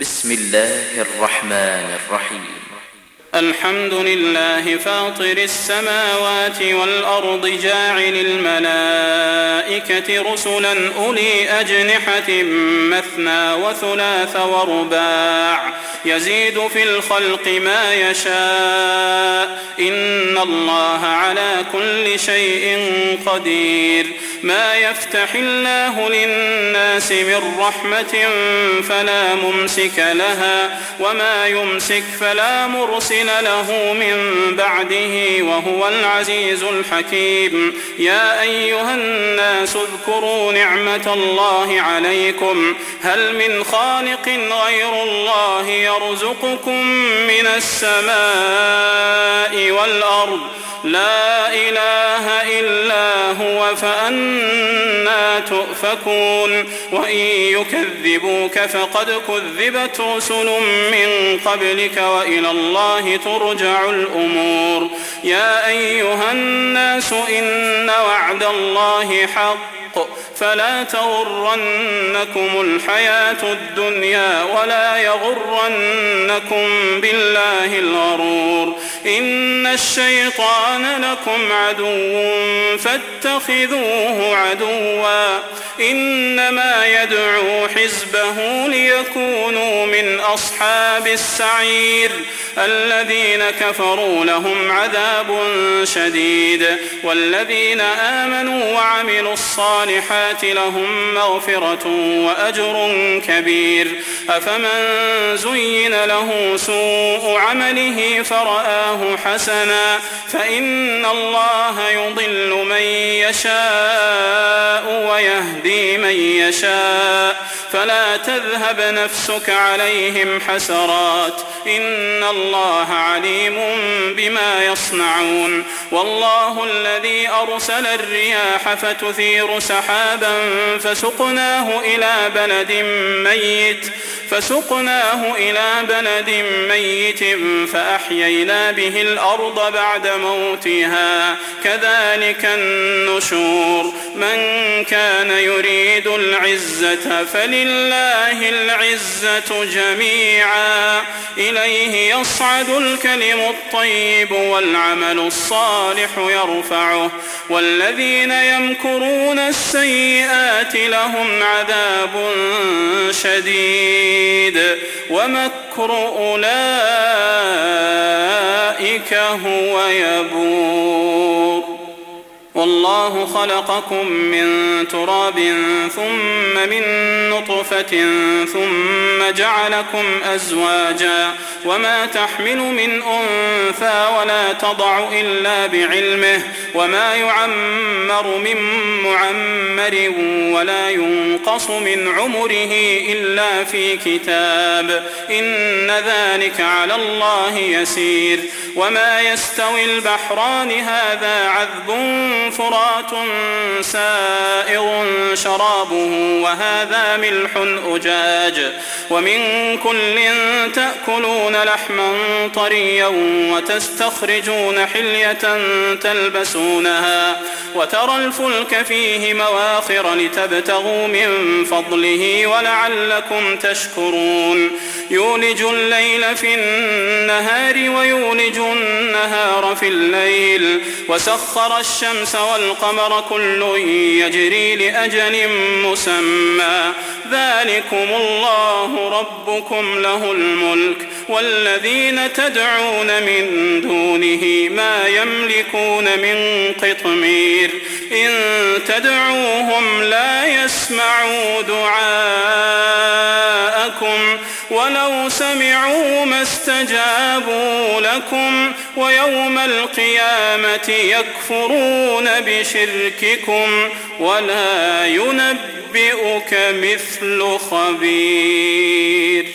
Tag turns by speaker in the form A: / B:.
A: بسم الله الرحمن الرحيم.
B: الحمد لله فاطر السماوات والأرض جاعل الملائكة رسلا أولي أجنحة مثنى وثلاث ورباع يزيد في الخلق ما يشاء إن الله على كل شيء قدير. ما يفتح الله للناس من رحمة فلا ممسك لها وما يمسك فلا مرسل له من بعده وهو العزيز الحكيم. يا أيها الناس اذكروا نعمة الله عليكم هل من خالق غير الله يرزقكم من السماء والأرض لا إله إلا هو فأنى تؤفكون. وإن يكذبوك فقد كذبت رسل من قبلك وإلى الله ترجع الأمور. يا أيها الناس إن وعد الله حق فلا تغرنكم الحياة الدنيا ولا يغرنكم بالله الغرور. إن الشيطان لكم عدو فاتخذوه عدوا إنما يدعو حزبه ليكونوا من أصحاب السعير. الذين كفروا لهم عذاب شديد والذين آمنوا وعملوا الصالحات لهم مغفرة وأجر كبير. أفمن زين له سوء عمله فرآه حسنا فإن الله يضل من يشاء ويهدي من يشاء فلا تذهب نفسك عليهم حسرات إن الله عليم بما يصنعون. والله الذي أرسل الرياح فتثير سحابا فسقناه إلى بلد ميت فأحيينا به الأرض بعد موتها كذلك النشور. من كان يريد العزة فلله العزة جميعا إليه يصعد الكلم الطيب والعمل الصالح يرفعه والذين يمكرون السيئات لهم عذاب شديد ومكر أولئك هو يبور. والله خلقكم من تراب ثم من نطفة ثم جعلكم أزواجا وما تحمل من أنثى ولا تضع إلا بعلمه وما يعمر من معمر ولا ينقص من عمره إلا في كتاب إن ذلك على الله يسير. وما يستوي البحران هذا عذب فرات سائغ شرابه وهذا ملح أجاج ومن كل تأكلون لحما طريا وتستخرجون حلية تلبسونها وترى الفلك فيه مواخر لتبتغوا من فضله ولعلكم تشكرون. يولج الليل في النهار ويولج النهار في الليل وسخر الشمس والقمر كل يجري لأجل مسمى ذلكم الله ربكم له الملك والذين تدعون من دونه ما يملكون من قطمير. إن تدعوهم لا يسمعوا دعاءكم ولو سمعوا ما استجابوا لكم ويوم القيامة يكفرون بشرككم ولا ينبئك مثل خبير.